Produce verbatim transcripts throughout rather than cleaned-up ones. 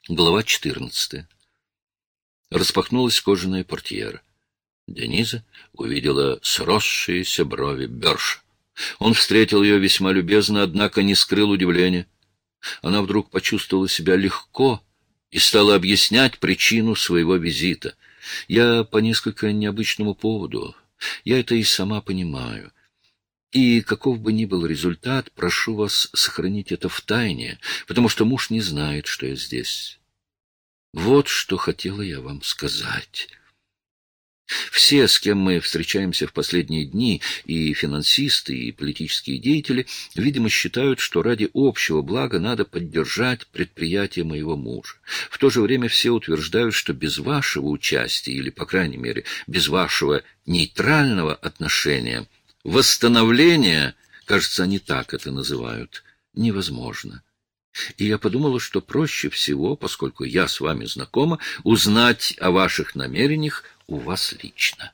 Глава четырнадцатая. Распахнулась кожаная портьера. Дениза увидела сросшиеся брови Бёрша. Он встретил ее весьма любезно, однако не скрыл удивления. Она вдруг почувствовала себя легко и стала объяснять причину своего визита. «Я по несколько необычному поводу. Я это и сама понимаю. И каков бы ни был результат, прошу вас сохранить это в тайне, потому что муж не знает, что я здесь. Вот что хотела я вам сказать». Все, с кем мы встречаемся в последние дни, и финансисты, и политические деятели, видимо, считают, что ради общего блага надо поддержать предприятие моего мужа. В то же время все утверждают, что без вашего участия, или, по крайней мере, без вашего нейтрального отношения, восстановление, кажется, они так это называют, невозможно. И я подумала, что проще всего, поскольку я с вами знакома, узнать о ваших намерениях у вас лично.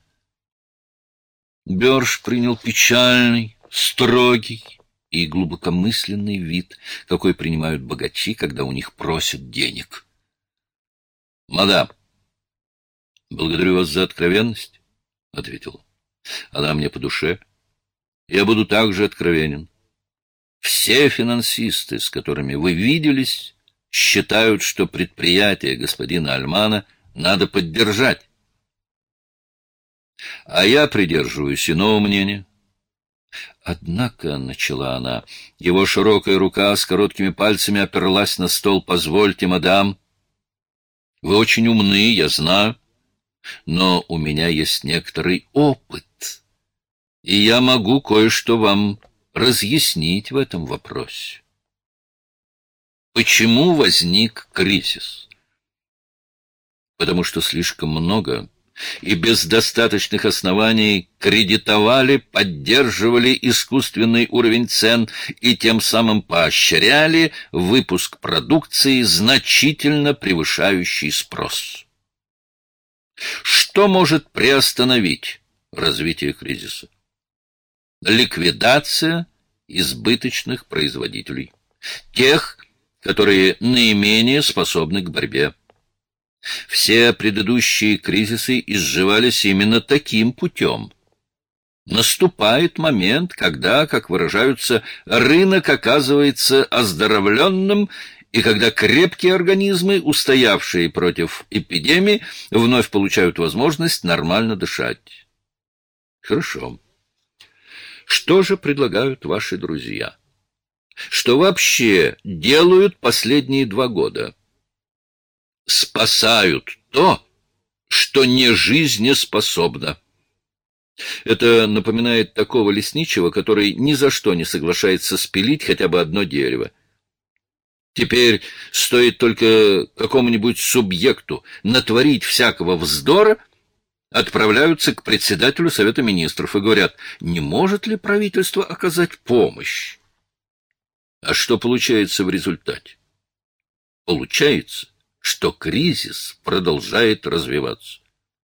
Бёрш принял печальный, строгий и глубокомысленный вид, какой принимают богачи, когда у них просят денег. — Мадам, благодарю вас за откровенность, — ответил. — Она мне по душе. Я буду также откровенен. Все финансисты, с которыми вы виделись, считают, что предприятие господина Альмана надо поддержать. А я придерживаюсь иного мнения. Однако, — начала она, — его широкая рука с короткими пальцами оперлась на стол. — Позвольте, мадам, вы очень умны, я знаю, но у меня есть некоторый опыт, и я могу кое-что вам разъяснить в этом вопросе. Почему возник кризис? Потому что слишком много и без достаточных оснований кредитовали, поддерживали искусственный уровень цен и тем самым поощряли выпуск продукции, значительно превышающий спрос. Что может приостановить развитие кризиса? Ликвидация избыточных производителей, тех, которые наименее способны к борьбе. Все предыдущие кризисы изживались именно таким путем. Наступает момент, когда, как выражаются, рынок оказывается оздоровленным, и когда крепкие организмы, устоявшие против эпидемии, вновь получают возможность нормально дышать. Хорошо. Что же предлагают ваши друзья? Что вообще делают последние два года? Спасают то, что не жизнеспособно. Это напоминает такого лесничего, который ни за что не соглашается спилить хотя бы одно дерево. Теперь стоит только какому-нибудь субъекту натворить всякого вздора, отправляются к председателю Совета Министров и говорят, не может ли правительство оказать помощь? А что получается в результате? Получается, что кризис продолжает развиваться.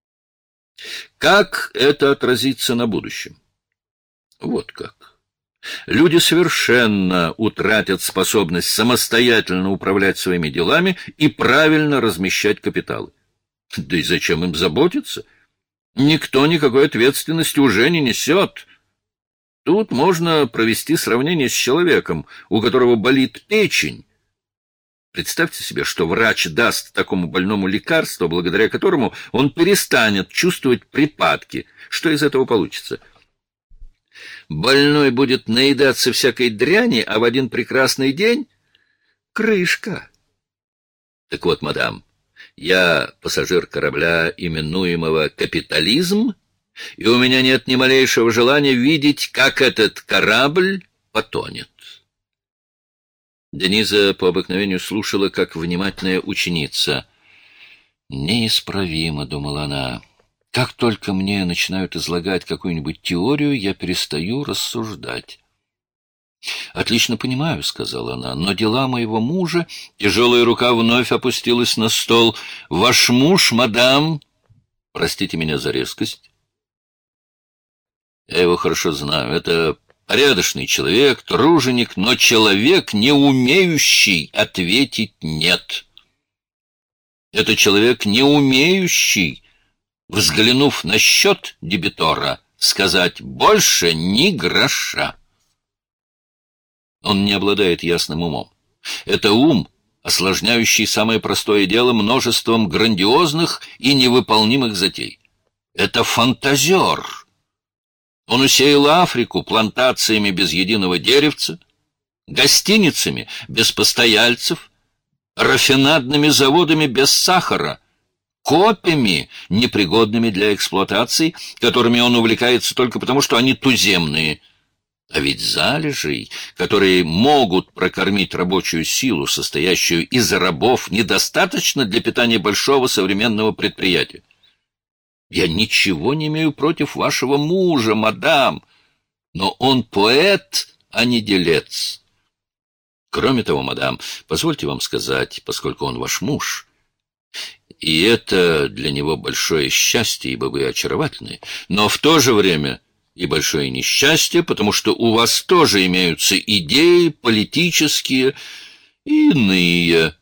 Как это отразится на будущем? Вот как. Люди совершенно утратят способность самостоятельно управлять своими делами и правильно размещать капиталы. Да и зачем им заботиться? Никто никакой ответственности уже не несет. Тут можно провести сравнение с человеком, у которого болит печень. Представьте себе, что врач даст такому больному лекарство, благодаря которому он перестанет чувствовать припадки. Что из этого получится? Больной будет наедаться всякой дряни, а в один прекрасный день — крышка. Так вот, мадам, я пассажир корабля, именуемого «Капитализм», и у меня нет ни малейшего желания видеть, как этот корабль потонет. Дениза по обыкновению слушала, как внимательная ученица. «Неисправимо», — думала она. «Как только мне начинают излагать какую-нибудь теорию, я перестаю рассуждать». «Отлично понимаю», — сказала она, — «но дела моего мужа...» Тяжелая рука вновь опустилась на стол. «Ваш муж, мадам...» «Простите меня за резкость. Я его хорошо знаю. Это порядочный человек, труженик, но человек, не умеющий ответить «нет». Это человек, не умеющий, взглянув на счет дебитора, сказать «больше ни гроша». Он не обладает ясным умом. Это ум, осложняющий самое простое дело множеством грандиозных и невыполнимых затей. Это фантазер. Он усеял Африку плантациями без единого деревца, гостиницами без постояльцев, рафинадными заводами без сахара, копьями, непригодными для эксплуатации, которыми он увлекается только потому, что они туземные. А ведь залежей, которые могут прокормить рабочую силу, состоящую из рабов, недостаточно для питания большого современного предприятия. Я ничего не имею против вашего мужа, мадам, но он поэт, а не делец. Кроме того, мадам, позвольте вам сказать, поскольку он ваш муж, и это для него большое счастье, ибо вы очаровательны, но в то же время и большое несчастье, потому что у вас тоже имеются идеи политические и иные.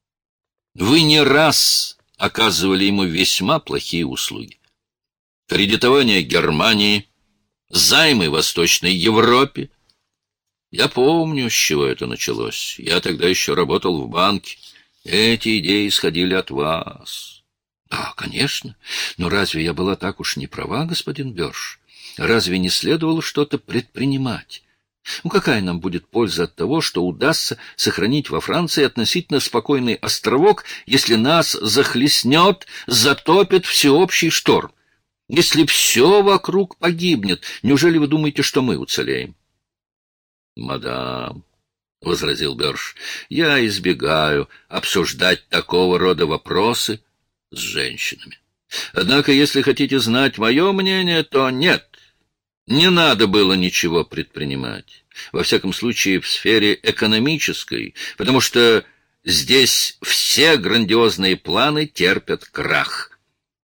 Вы не раз оказывали ему весьма плохие услуги. Кредитование Германии, займы Восточной Европе. Я помню, с чего это началось. Я тогда еще работал в банке. Эти идеи исходили от вас. Да, конечно. Но разве я была так уж не права, господин Бёрш? Разве не следовало что-то предпринимать? Ну, какая нам будет польза от того, что удастся сохранить во Франции относительно спокойный островок, если нас захлестнет, затопит всеобщий шторм? Если все вокруг погибнет, неужели вы думаете, что мы уцелеем? — Мадам, — возразил Бёрш, — я избегаю обсуждать такого рода вопросы с женщинами. Однако, если хотите знать мое мнение, то нет, не надо было ничего предпринимать. Во всяком случае, в сфере экономической, потому что здесь все грандиозные планы терпят крах.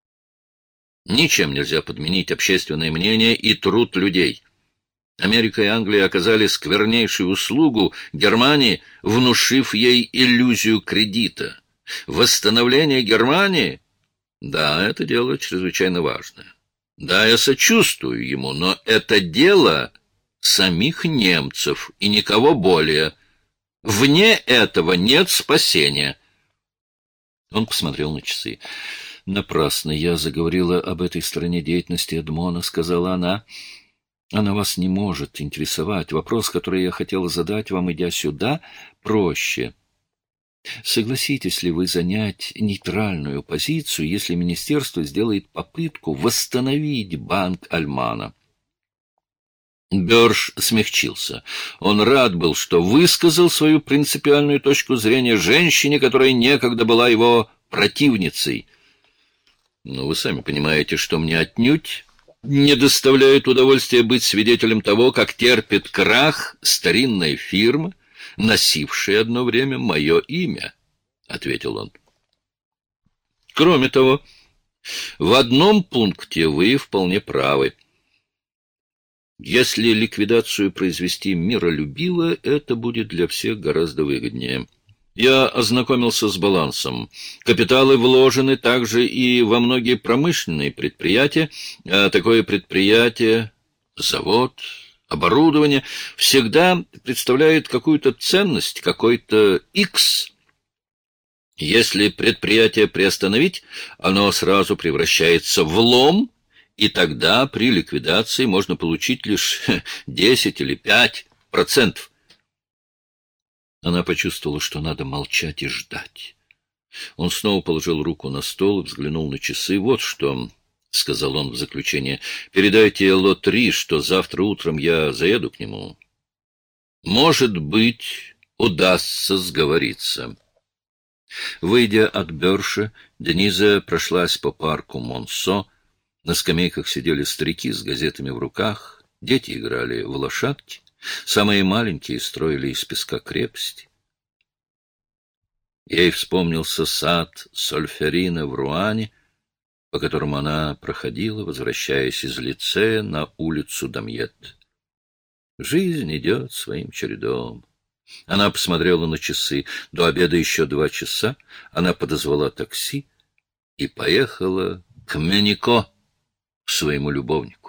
Ничем нельзя подменить общественное мнение и труд людей. Америка и Англия оказали сквернейшую услугу Германии, внушив ей иллюзию кредита. Восстановление Германии? Да, это дело чрезвычайно важное. Да, я сочувствую ему, но это дело самих немцев и никого более. Вне этого нет спасения. Он посмотрел на часы. «Напрасно я заговорила об этой стороне деятельности Эдмона», — сказала она. «Она вас не может интересовать. Вопрос, который я хотела задать вам, идя сюда, проще. Согласитесь ли вы занять нейтральную позицию, если министерство сделает попытку восстановить банк Альмана?» Бёрш смягчился. Он рад был, что высказал свою принципиальную точку зрения женщине, которая некогда была его противницей. «Но вы сами понимаете, что мне отнюдь не доставляет удовольствия быть свидетелем того, как терпит крах старинная фирма, носившая одно время мое имя», — ответил он. «Кроме того, в одном пункте вы вполне правы. Если ликвидацию произвести миролюбиво, это будет для всех гораздо выгоднее. Я ознакомился с балансом. Капиталы вложены также и во многие промышленные предприятия, а такое предприятие, завод, оборудование всегда представляет какую-то ценность, какой-то X. Если предприятие приостановить, оно сразу превращается в лом, и тогда при ликвидации можно получить лишь десять или пять процентов. Она почувствовала, что надо молчать и ждать. Он снова положил руку на стол и взглянул на часы. «Вот что», — сказал он в заключение, — «передайте Лотри, что завтра утром я заеду к нему. Может быть, удастся сговориться». Выйдя от Бёрша, Дениза прошлась по парку Монсо. На скамейках сидели старики с газетами в руках, дети играли в лошадки, самые маленькие строили из песка крепости. Ей вспомнился сад Сольферина в Руане, по которому она проходила, возвращаясь из лицея на улицу Дамьет. Жизнь идет своим чередом. Она посмотрела на часы. До обеда еще два часа. Она подозвала такси и поехала к Менико, к своему любовнику.